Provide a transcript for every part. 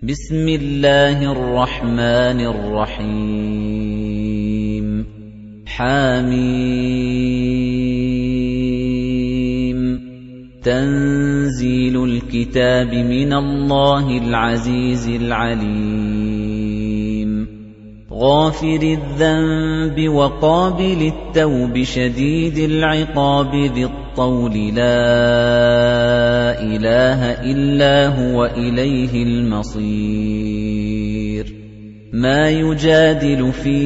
بسم الله الرحمن الرحيم حميم تنزيل الكتاب من الله العزيز العليم غافر الذنب وقابل التوب شديد العقاب ذي الطول لا إله إلا هو إليه المصير ما يجادل في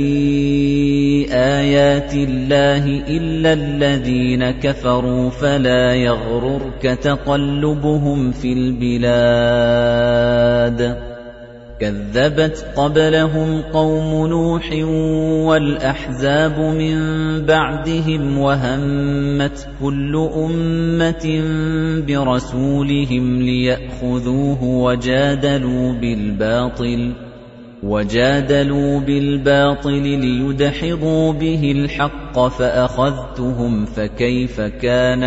آيات الله إلا الذين كفروا فلا يغررك تقلبهم في البلاد كذبت قبلهم قوم نوح والأحزاب من بعدهم وهمت كل أمة برسولهم ليأخذوه وجادلوا بالباطل ليدحضوا به الحق فأخذتهم فكيف كان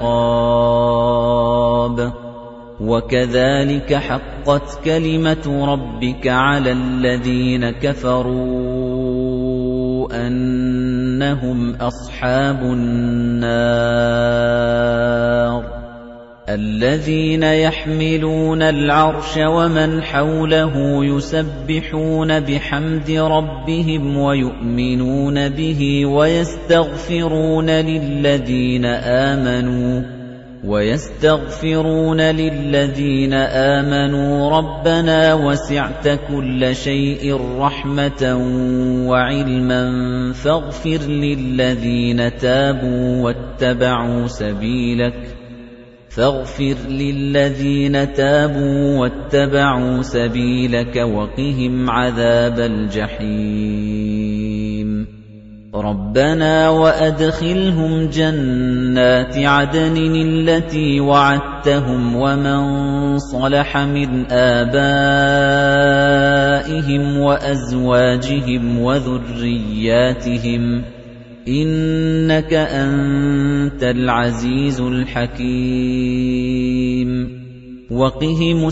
عقاب وكذلك حقت كلمة ربك على الذين كفروا أنهم أصحاب النار الذين يحملون العرش ومن حوله يسبحون بحمد ربهم ويؤمنون به ويستغفرون للذين آمنوا ربنا وسعت كل شيء رحمة وعلما فاغفر للذين تابوا واتبعوا سبيلك وقهم عذاب الجحيم ربنا وأدخلهم جنات عدن التي وعدتهم ومن صلح من آبائهم وأزواجهم وذرياتهم إنك أنت العزيز الحكيم وقهم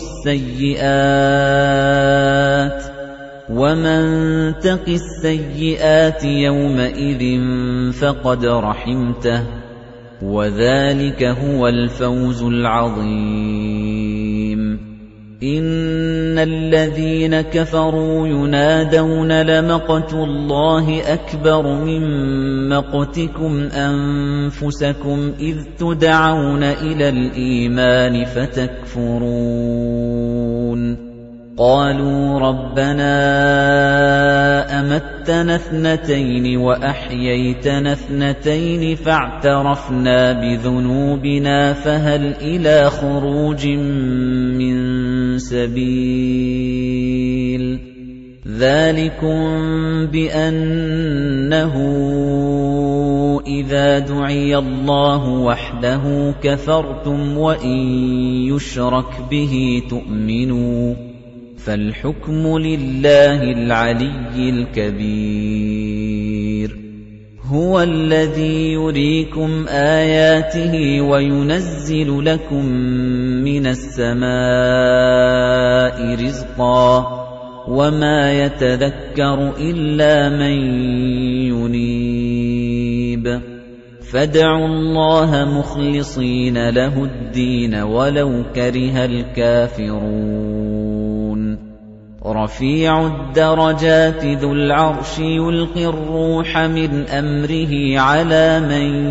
السيئات ومن تق السيئات يومئذ فقد رحمته وذلك هو الفوز العظيم إن الذين كفروا ينادون لمقت الله أكبر من مقتكم أنفسكم إذ تدعون إلى الإيمان فتكفرون قالوا ربنا أمتنا اثنتين وأحييتنا اثنتين فاعترفنا بذنوبنا فهل إلى خروج من سبيل ذلكم بأنه إذا دعي الله وحده كفرتم وإن يشرك به تؤمنوا فالحكم لله العلي الكبير هو الذي يريكم آياته وينزل لكم من السماء رزقا وما يتذكر إلا من ينيب فادعوا الله مخلصين له الدين ولو كره الكافرون رفيع الدرجات ذو العرش يلقي الروح من أمره على من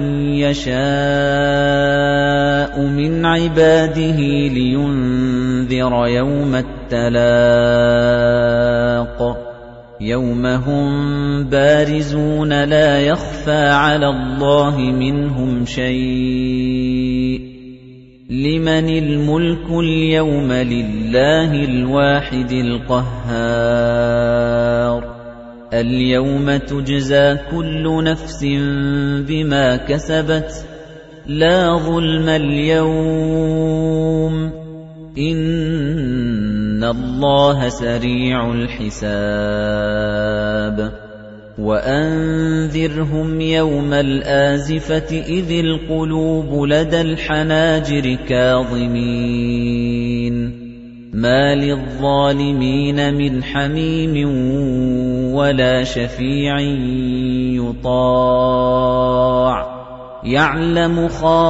يشاء من عباده لينذر يوم التلاق يوم هم بارزون لا يخفى على الله منهم شيء لمن الملك اليوم لله الواحد القهار اليوم تجزى كل نفس بما كسبت لا ظلم اليوم إن الله سريع الحساب وأنذرهم يوم الآزفة إذ القلوب لدى الحناجر كاظمين مَا لِلظَّالِمِينَ مِنْ حَمِيمٍ وَلَا شَفِيعٍ يُطَاعُ يَعْلَمُ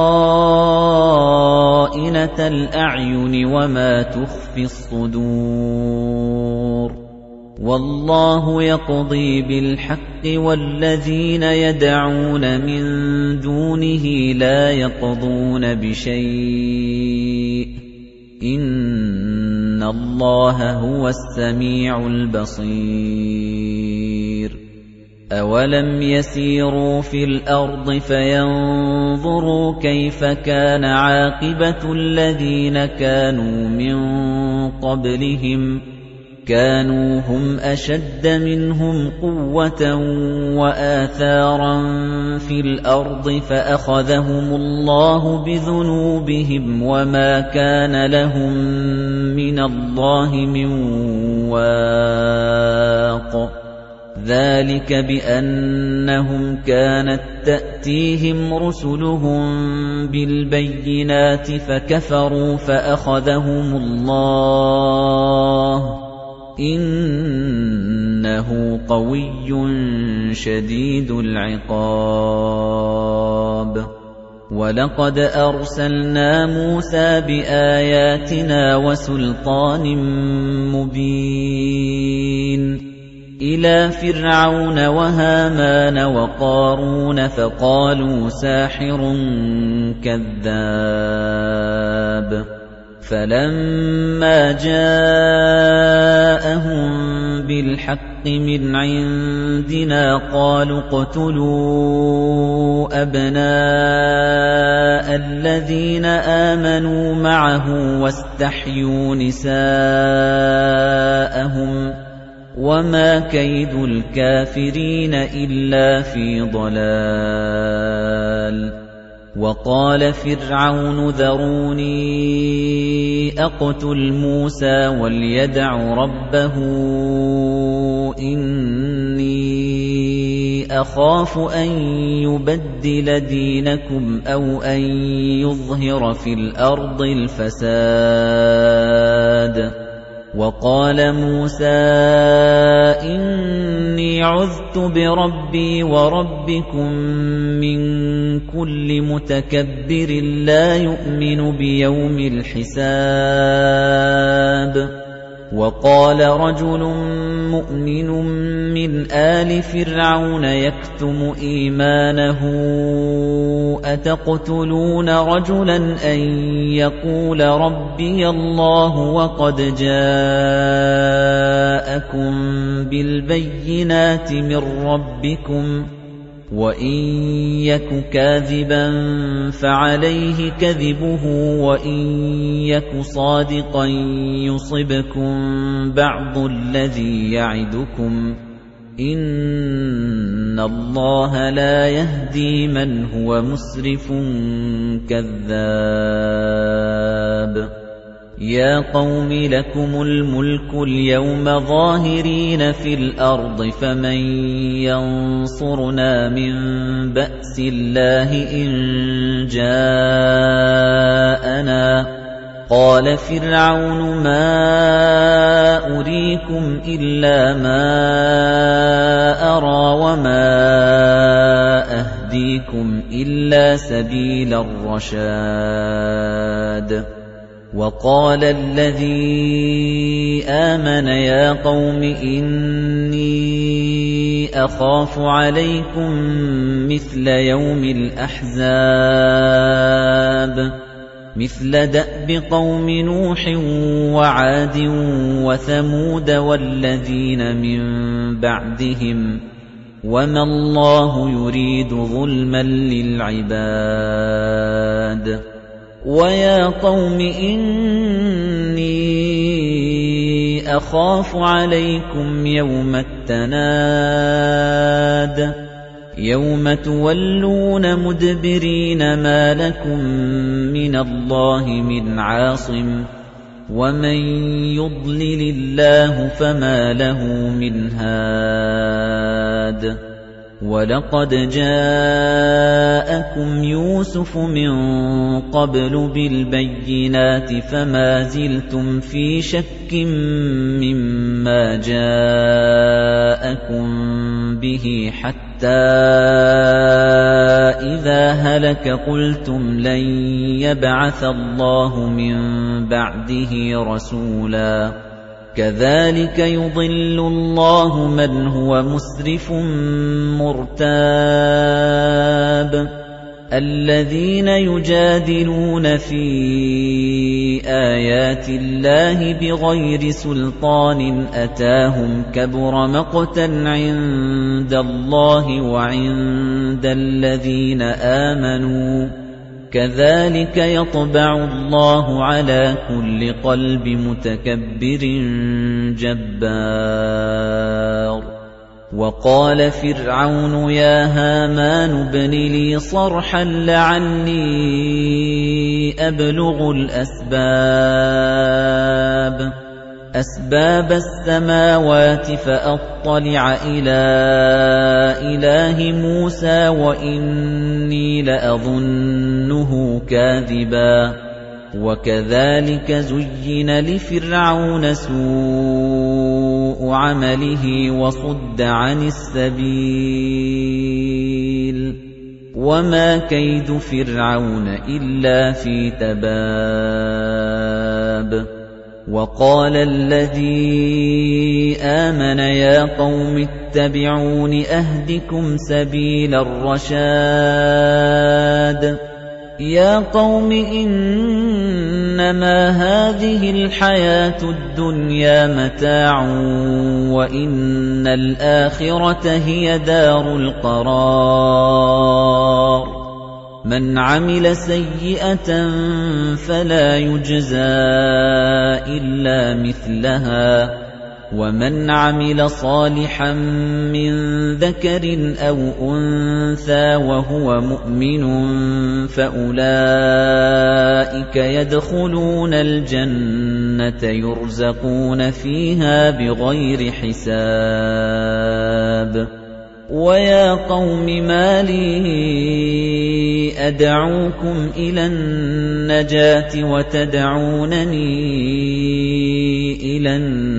خَائِنَةَ الْأَعْيُنِ وَمَا تُخْفِي الصُّدُورُ وَاللَّهُ يَقْضِي بِالْحَقِّ وَالَّذِينَ يَدْعُونَ مِن دُونِهِ لَا يَقْضُونَ بِشَيْءٍ إِنَّ اللَّهَ هُوَ السَّمِيعُ الْبَصِيرُ أَوَلَمْ يَسِيرُوا فِي الْأَرْضِ فَيَنظُرُوا كَيْفَ كَانَ عَاقِبَةُ الَّذِينَ كَانُوا مِن قَبْلِهِمْ كَانُوا هُمْ أَشَدَّ مِنْهُمْ قُوَّةً وَآثَارًا فِي الْأَرْضِ فَأَخَذَهُمُ اللَّهُ بِذُنُوبِهِمْ وَمَا كَانَ لَهُم مِّنَ اللَّهِ مِن وَاقٍ ذَلِكَ بِأَنَّهُمْ كَانَتْ تَأْتِيهِمْ رُسُلُهُم بِالْبَيِّنَاتِ فَكَفَرُوا فَأَخَذَهُمُ اللَّهُ إِنَّهُ قَوِيٌّ شَدِيدُ الْعِقَابِ وَلَقَدْ أَرْسَلْنَا مُوسَىٰ بِآيَاتِنَا وَسُلْطَانٍ مُّبِينٍ إِلَى فِرْعَوْنَ وَهَامَانَ وَقَارُونَ فَقَالُوا سَاحِرٌ كَذَّابٌ فَلَمَّا جَاءَهُم بِالْحَقِّ مِنْ عِندِنَا قَالُوا اقْتُلُوا أَبْنَاءَ الَّذِينَ آمَنُوا مَعَهُ وَاسْتَحْيُوا نِسَاءَهُمْ وَمَا كَيْدُ الْكَافِرِينَ إِلَّا فِي ضَلَالٍ وَقَالَ فِرْعَوْنُ ذَرُونِي أَقْتُلْ مُوسَىٰ وَلْيَدْعُ رَبَّهُ إِنِّي أَخَافُ أَن يُبَدِّلَ دِينَكُمْ أَوْ أَن يُظْهِرَ فِي الْأَرْضِ الْفَسَادَ وَقَالَ مُوسَىٰ إِنِّي عُذْتُ بِرَبِّي وَرَبِّكُم مِّن كُلِّ مُتَكَبِّرٍ لَّا يُؤْمِنُ بِيَوْمِ الْحِسَابِ وَقَالَ رَجُلٌ مُّؤْمِنٌ مِّنْ آلِ فِرْعَوْنَ يَكْتُمُ إِيمَانَهُ أَتَقْتُلُونَ رَجُلًا أَن يَقُولَ رَبِّيَ اللَّهُ وَقَدْ جَاءَكُم بِالْبَيِّنَاتِ مِن رَّبِّكُمْ وَإِن يَكُ كَاذِبًا فَعَلَيْهِ كَذِبُهُ وَإِن يَكُ صَادِقًا يُصِبْكُم بَعْضُ الَّذِي يَعِدُكُمْ إِنَّ اللَّهَ لَا يَهْدِي مَنْ هُوَ مُسْرِفٌ كَذَّابٌ يَا قَوْمِ لَكُمُ الْمُلْكُ الْيَوْمَ ظَاهِرِينَ فِي الْأَرْضِ فَمَن يَنصُرُنَا مِن بَأْسِ اللَّهِ إِن جَاءَنَا قَالَ فِرْعَوْنُ مَا أُرِيكُمْ إِلَّا مَا أَرَىٰ وَمَا أَهْدِيكُمْ إِلَّا سَبِيلَ الرَّشَادِ وَقَالَ الَّذِي آمَنَ يَا قَوْمِ إِنِّي أَخَافُ عَلَيْكُمْ مِثْلَ يَوْمِ الْأَحْزَابِ مِثْلَ دَأْبِ قَوْمِ نُوحٍ وَعَادٍ وَثَمُودَ وَالَّذِينَ مِن بَعْدِهِمْ وَمَا اللَّهُ يُرِيدُ ظُلْمًا لِّلْعِبَادِ وَيَا قَوْمِ إِنِّي أَخَافُ عَلَيْكُمْ يَوْمَ التَّنَادِ يَوْمَ تُوَلُّونَ مُدْبِرِينَ مَا لَكُم مِّنَ اللَّهِ مِنْ عَاصِمٍ وَمَن يُضْلِلِ اللَّهُ فَمَا لَهُ مِنْ هَادٍ وَلَقَدْ جَاءَكُمْ يُوسُفُ مِن قَبْلُ بِالْبَيِّنَاتِ فَمَا زِلْتُمْ فِي شَكٍّ مِّمَّا جَاءَكُم بِهِ حَتَّىٰ إِذَا هَلَكَ قُلْتُمْ لَن يَبْعَثَ اللَّهُ مِن بَعْدِهِ رَسُولًا كَذَلِكَ يُضِلُّ اللَّهُ مَنْ هُوَ مُسْرِفٌ مُرْتَابٌ الَّذِينَ يُجَادِلُونَ فِي آيَاتِ اللَّهِ بِغَيْرِ سُلْطَانٍ أَتَاهُمْ كَبُرَ مَقْتًا عِندَ اللَّهِ وَعِندَ الَّذِينَ آمَنُوا كَذَلِكَ يَطْبَعُ اللَّهُ عَلَى كُلِّ قَلْبِ مُتَكَبِّرٍ جَبَّارٍ وَقَالَ فِرْعَوْنُ يَا هَامَانُ ابْنِ لِي صَرْحًا لَعَلِّي أَبْلُغُ أَسْبَابَ السَّمَاوَاتِ فَأَطَّلِعَ إِلَى إِلَٰهِ مُوسَىٰ وَإِنِّي لَأَظُنُّهُ كَاذِبًا وَكَذَلِكَ زُيِّنَ لِفِرْعَوْنَ سُوءُ عَمَلِهِ وَصُدَّ عَنِ السَّبِيلِ وَمَا كَيْدُ فِرْعَوْنَ إِلَّا فِي تَبَابٍ وَقَالَ الَّذِي آمَنَ يَا قَوْمِ اتَّبِعُونِ أَهْدِكُمْ سَبِيلَ الرَّشَادِ يَا قَوْمِ إِنَّمَا هَٰذِهِ الْحَيَاةُ الدُّنْيَا مَتَاعٌ وَإِنَّ الْآخِرَةَ هِيَ دَارُ الْقَرَارِ مَنْ عَمِلَ سَيِّئَةً فَلَا يُجْزَىٰ إِلَّا مِثْلَهَا وَمَنْ عَمِلَ صَالِحًا مِّن ذَكَرٍ أَوْ أُنثَىٰ وَهُوَ مُؤْمِنٌ فَأُولَٰئِكَ يَدْخُلُونَ الْجَنَّةَ يُرْزَقُونَ فِيهَا بِغَيْرِ حِسَابٍ وَيَا قَوْمِ مَا لِي أَدْعُوكُمْ إِلَى النَّجَاةِ وَتَدْعُونَنِي إِلَى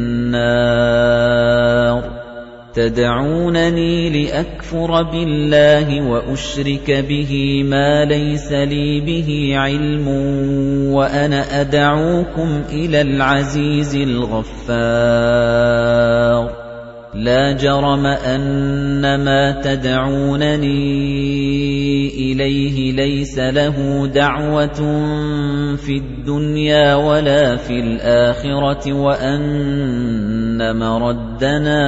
النَّارِ تَدْعُونَنِي لِأَكْفُرَ بِاللَّهِ وَأُشْرِكَ بِهِ مَا لَيْسَ لِي بِهِ عِلْمٌ وَأَنَا أَدْعُوكُمْ إِلَى الْعَزِيزِ الْغَفَّارِ لَا جَرَمَ أَنَّمَا تَدْعُونَنِي إِلَيْهِ لَيْسَ لَهُ دَعْوَةٌ فِي الدُّنْيَا وَلَا فِي الْآخِرَةِ وَأَنَّ مَرَدَّنَا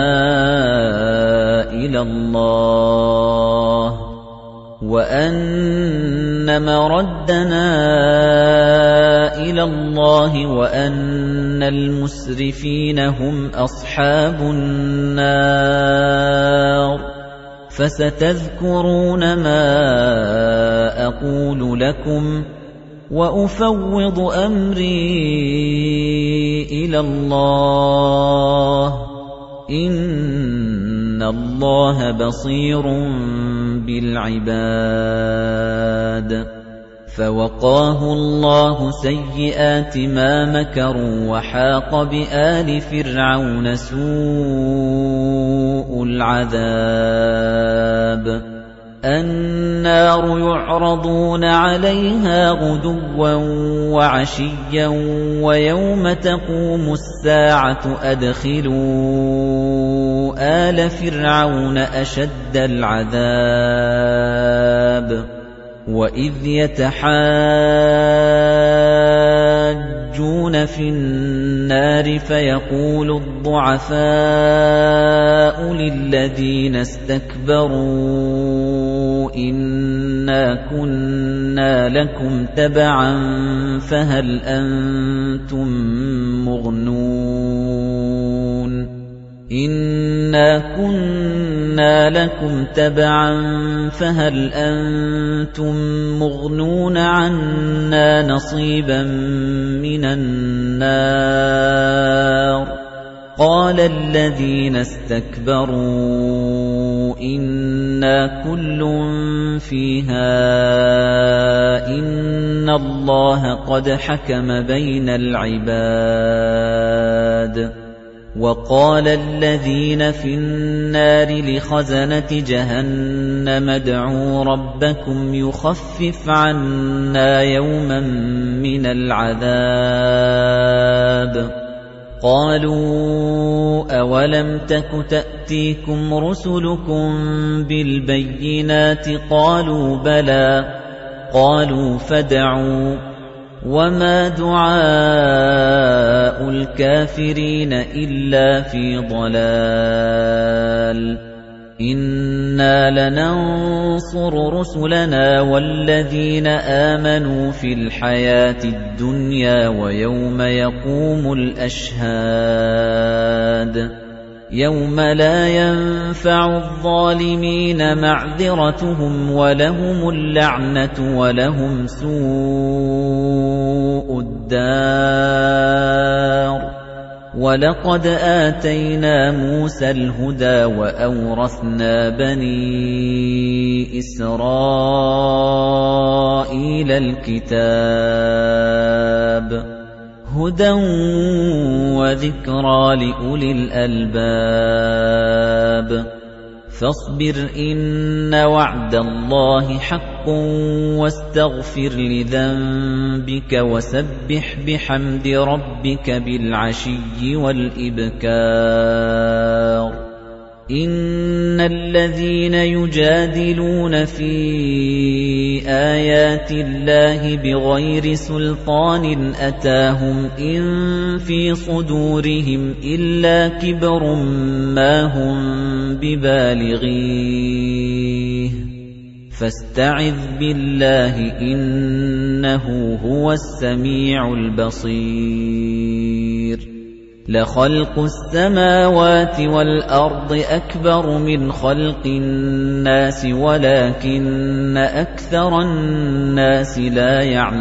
إِلَى اللَّهِ وَأَنَّ الْمُسْرِفِينَ هُمْ أَصْحَابُ النَّارِ فَسَتَذْكُرُونَ مَا أَقُولُ لَكُمْ وَأُفَوِّضُ أَمْرِي إِلَى اللَّهِ إِنَّ اللَّهَ بَصِيرٌ بِالْعِبَادِ فَوَقَاهُ اللَّهُ سَيِّئَاتِ مَا مَكَرُوا وَحَاقَ بِآلِ فِرْعَوْنَ سُوءُ الْعَذَابِ النَّارُ يُعْرَضُونَ عَلَيْهَا غُدُوًّا وَعَشِيًّا وَيَوْمَ تَقُومُ السَّاعَةُ أَدْخِلُوا آلَ فِرْعَوْنَ أَشَدَّ الْعَذَابِ وَإِذْ يَتَحَاجُّونَ فِي النَّارِ فَيَقُولُ الضُّعَفَاءُ لِلَّذِينَ اسْتَكْبَرُوا إِنَّا كُنَّا لَكُمْ تَبَعًا فَهَلْ أَنتُم مُّغْنُونَ عَنَّا نَصِيبًا مِّنَ النَّارِ قَالَ الَّذِينَ اسْتَكْبَرُوا إِنَّا كُلٌّ فِيهَا إِنَّ اللَّهَ قَدْ حَكَمَ بَيْنَ الْعِبَادِ وَقَالَ الَّذِينَ فِي النَّارِ لِخَزَنَةِ جَهَنَّمَ ادْعُوا رَبَّكُمْ يُخَفِّفْ عَنَّا يَوْمًا مِنَ الْعَذَابِ قَالُوا أَوَلَمْ تَكُ تَأْتِيكُمْ رُسُلُكُم بِالْبَيِّنَاتِ قَالُوا بَلَى قَالُوا فَادْعُوا وَمَا دُعَاءُ الْكَافِرِينَ إِلَّا فِي ضَلَالٍ إِنَّا لَنَنصُرُ رُسُلَنَا وَالَّذِينَ آمَنُوا فِي الْحَيَاةِ الدُّنْيَا وَيَوْمَ يَقُومُ الْأَشْهَادُ يَوْمَ لَا يَنفَعُ الظَّالِمِينَ مَعْذِرَتُهُمْ وَلَهُمُ اللَّعْنَةُ وَلَهُمْ سُوءُ الدَّارِ وَلَقَدْ آتَيْنَا مُوسَى الْهُدَى وَأَوْرَثْنَا بَنِي إِسْرَائِيلَ الْكِتَابَ هُدًى وَذِكْرَى لِأُولِي الْأَلْبَابِ فاصبر إن وعد الله حق واستغفر لذنبك وسبح بحمد ربك بالعشي والإبكار إن الذين يجادلون في آيات الله بغير سلطان أتاهم إن في صدورهم إلا كبر ما هم ببالغيه فاستعذ بالله إنه هو السميع البصير لخلق السماوات والأرض أكبر من خلق الناس ولكن أكثر الناس لا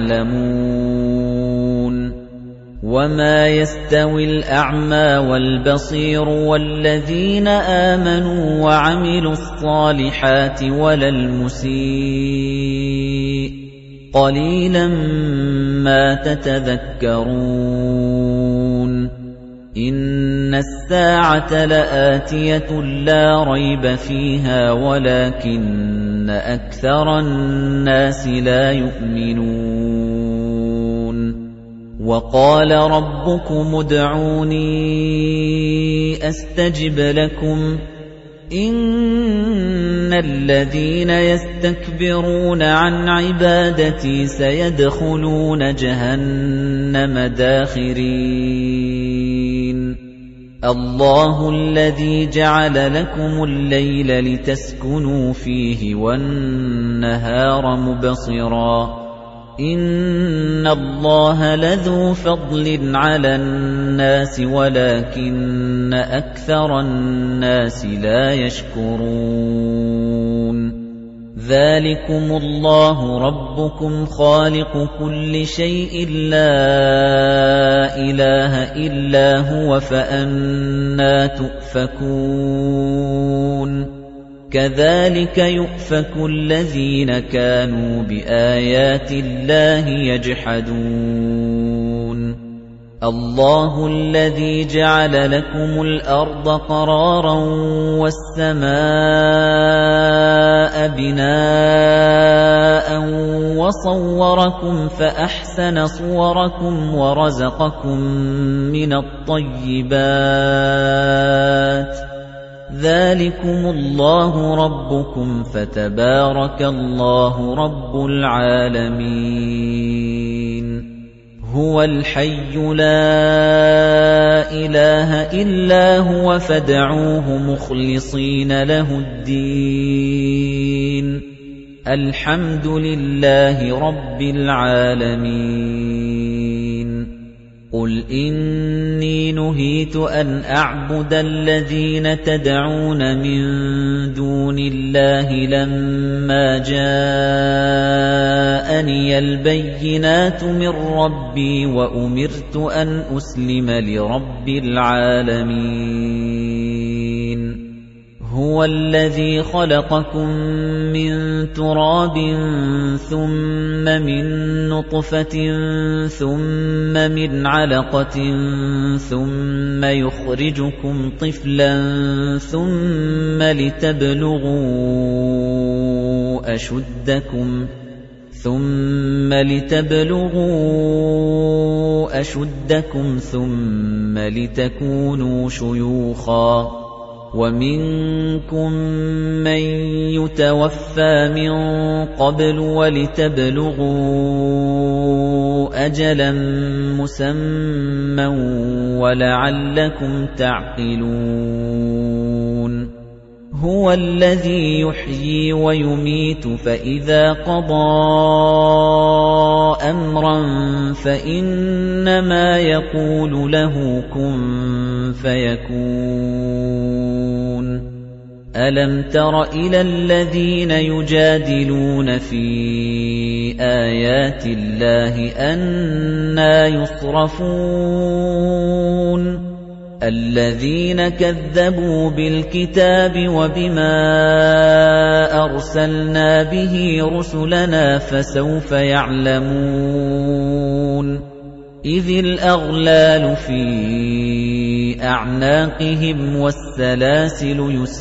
يعلمون وما يستوي الأعمى والبصير والذين آمنوا وعملوا الصالحات ولا المسيء قليلا ما تتذكرون إن الساعة لآتية لا ريب فيها ولكن أكثر الناس لا يؤمنون وقال ربكم ادعوني أستجب لكم إن الذين يستكبرون عن عبادتي سيدخلون جهنم داخرين الله الذي جعل لكم الليل لتسكنوا فيه والنهار مبصرا إن الله لذو فضل على الناس ولكن أكثر الناس لا يشكرون ذلكم الله ربكم خالق كل شيء لا إله إلا هو فأنى تؤفكون كذلك يؤفك الذين كانوا بآيات الله يجحدون الله الذي جعل لكم الأرض قرارا والسماء بناء وصوركم فأحسن صوركم ورزقكم من الطيبات ذلكم الله ربكم فتبارك الله رب العالمين هو الحي لا إله إلا هو فادعوه مخلصين له الدين الحمد لله رب العالمين قل إني نهيت أن أعبد الذين تدعون من دون الله لما جاءني البينات من ربي وأمرت أن أسلم لرب العالمين هُوَ الَّذِي خَلَقَكُم مِّن تُرَابٍ ثُمَّ مِن نُّطْفَةٍ ثُمَّ مِنْ عَلَقَةٍ ثُمَّ يُخْرِجُكُمْ طِفْلًا ثُمَّ لِتَبْلُغُوا أَشُدَّكُمْ ثُمَّ لِتَكُونُوا شُيُوخًا وَمِنكُم مَّن يُتَوَفَّىٰ مِن قَبْلُ وَلِتَبْلُغُوا أَجَلًا مُّسَمًّى وَلَعَلَّكُمْ تَعْقِلُونَ هُوَ الَّذِي يُحْيِي وَيُمِيتُ فَإِذَا قَضَىٰ أَمْرًا فَإِنَّمَا يَقُولُ لَهُ كُن فَيَكُونُ أَلَمْ تَرَ إِلَى الَّذِينَ يُجَادِلُونَ فِي آيَاتِ اللَّهِ أَنَّىٰ يُصْرَفُونَ الَّذِينَ كَذَّبُوا بِالْكِتَابِ وَبِمَا أَرْسَلْنَا بِهِ رُسُلَنَا فَسَوْفَ يَعْلَمُونَ إِذِ الْأَغْلَالُ فِي أَعْنَاقِهِمْ وَالسَّلَاسِلُ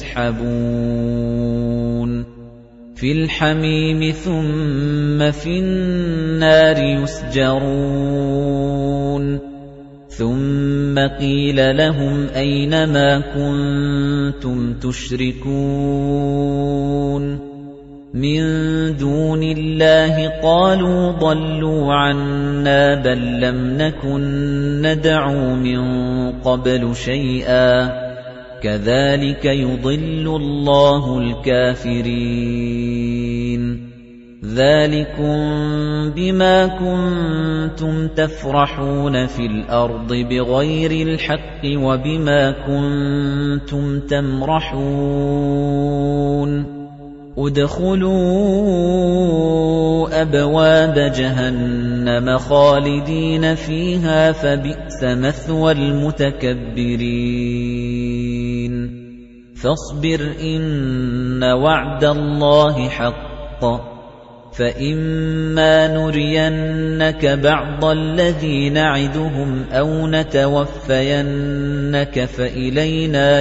يُسْحَبُونَ فِي الْحَمِيمِ ثُمَّ فِي النَّارِ يُسْجَرُونَ ثُمَّ قِيلَ لَهُمْ أَيْنَ مَا كُنتُمْ تُشْرِكُونَ مِن دُونِ اللَّهِ قَالُوا ضَلُّوا عَنَّا بَل لَّمْ نَكُن نَّدْعُو مِن قَبْلُ شَيْئًا كَذَلِكَ يُضِلُّ اللَّهُ الْكَافِرِينَ ذَلِكُم بِمَا كُنتُمْ تَفْرَحُونَ فِي الْأَرْضِ بِغَيْرِ الْحَقِّ وَبِمَا كُنتُمْ تَمْرَحُونَ ادْخُلُوا أَبْوَابَ جَهَنَّمَ خَالِدِينَ فِيهَا فَبِئْسَ مَثْوَى الْمُتَكَبِّرِينَ فَاصْبِرْ إِنَّ وَعْدَ اللَّهِ حَقٌّ فَإِمَّا نُرِيَنَّكَ بَعْضَ الَّذِي نَعِدُهُمْ أَوْ نَتَوَفَّيَنَّكَ فَإِلَيْنَا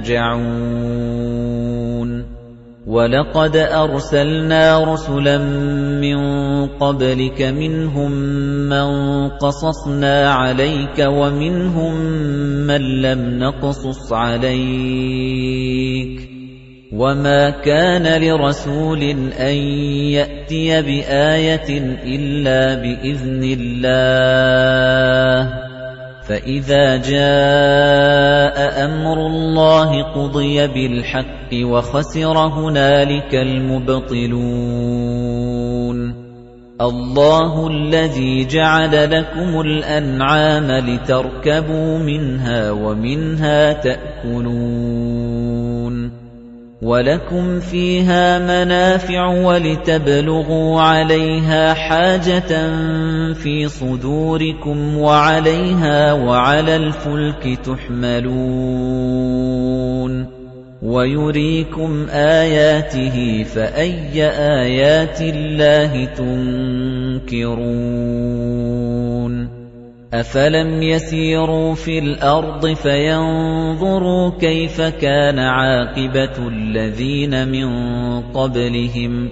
يُرْجَعُونَ وَلَقَدْ أَرْسَلْنَا رُسُلًا مِّن قَبْلِكَ مِنْهُم مَّن قَصَصْنَا عَلَيْكَ وَمِنْهُم مَّن لَّمْ نَقْصُصْ عَلَيْكَ وَمَا كَانَ لِرَسُولٍ أَن يَأْتِيَ بِآيَةٍ إِلَّا بِإِذْنِ اللَّهِ فَإِذَا جَاءَ أَمْرُ اللَّهِ قُضِيَ بِالْحَقِّ وَخَسِرَ هُنَالِكَ الْمُبْطِلُونَ اللَّهُ الَّذِي جَعَلَ لَكُمُ الْأَنْعَامَ لِتَرْكَبُوا مِنْهَا وَمِنْهَا تَأْكُلُونَ وَلَكُمْ فِيهَا مَنَافِعُ وَلِتَبْلُغُوا عَلَيْهَا حَاجَةً فِي صُدُورِكُمْ وَعَلَيْهَا وَعَلَى الْفُلْكِ تُحْمَلُونَ وَيُرِيكُمْ آيَاتِهِ فَأَيَّ آيَاتِ اللَّهِ تُنكِرُونَ أَفَلَمْ يَسِيرُوا فِي الْأَرْضِ فَيَنظُرُوا كَيْفَ كَانَ عَاقِبَةُ الَّذِينَ مِن قَبْلِهِمْ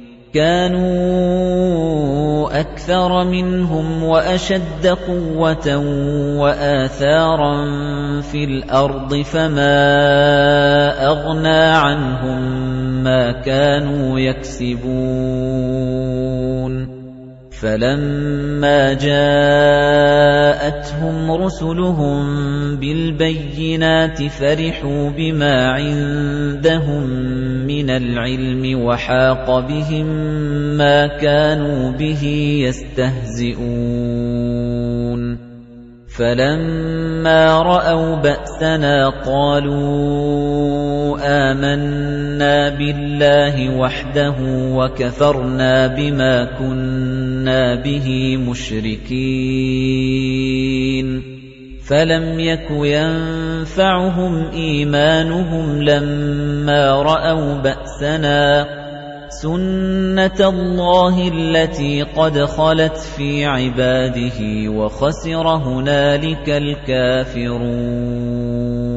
كَانُوا أَكْثَرَ مِنْهُمْ وَأَشَدَّ قُوَّةً وَآثَارًا فِي الْأَرْضِ فَمَا أَغْنَىٰ عَنْهُم مَّا كَانُوا يَكْسِبُونَ فَلَمَّا جَاءَتْهُمْ رُسُلُهُم بِالْبَيِّنَاتِ فَرِحُوا بِمَا عِندَهُم مِّنَ الْعِلْمِ وَحَاقَ بِهِم مَّا كَانُوا بِهِ يَسْتَهْزِئُونَ فَلَمَّا رَأَوْا بَأْسَنَا قَالُوا آمَنَّا بِاللَّهِ وَحْدَهُ وَكَفَرْنَا بِمَا كُنَّا بِهِ مُشْرِكِينَ فَلَمْ يَكُ يَنفَعُهُمْ إِيمَانُهُمْ لَمَّا رَأَوْا بَأْسَنَا ۖ سُنَّتَ اللَّهِ الَّتِي قَدْ خَلَتْ فِي عِبَادِهِ ۖ وَخَسِرَ هُنَالِكَ الْكَافِرُونَ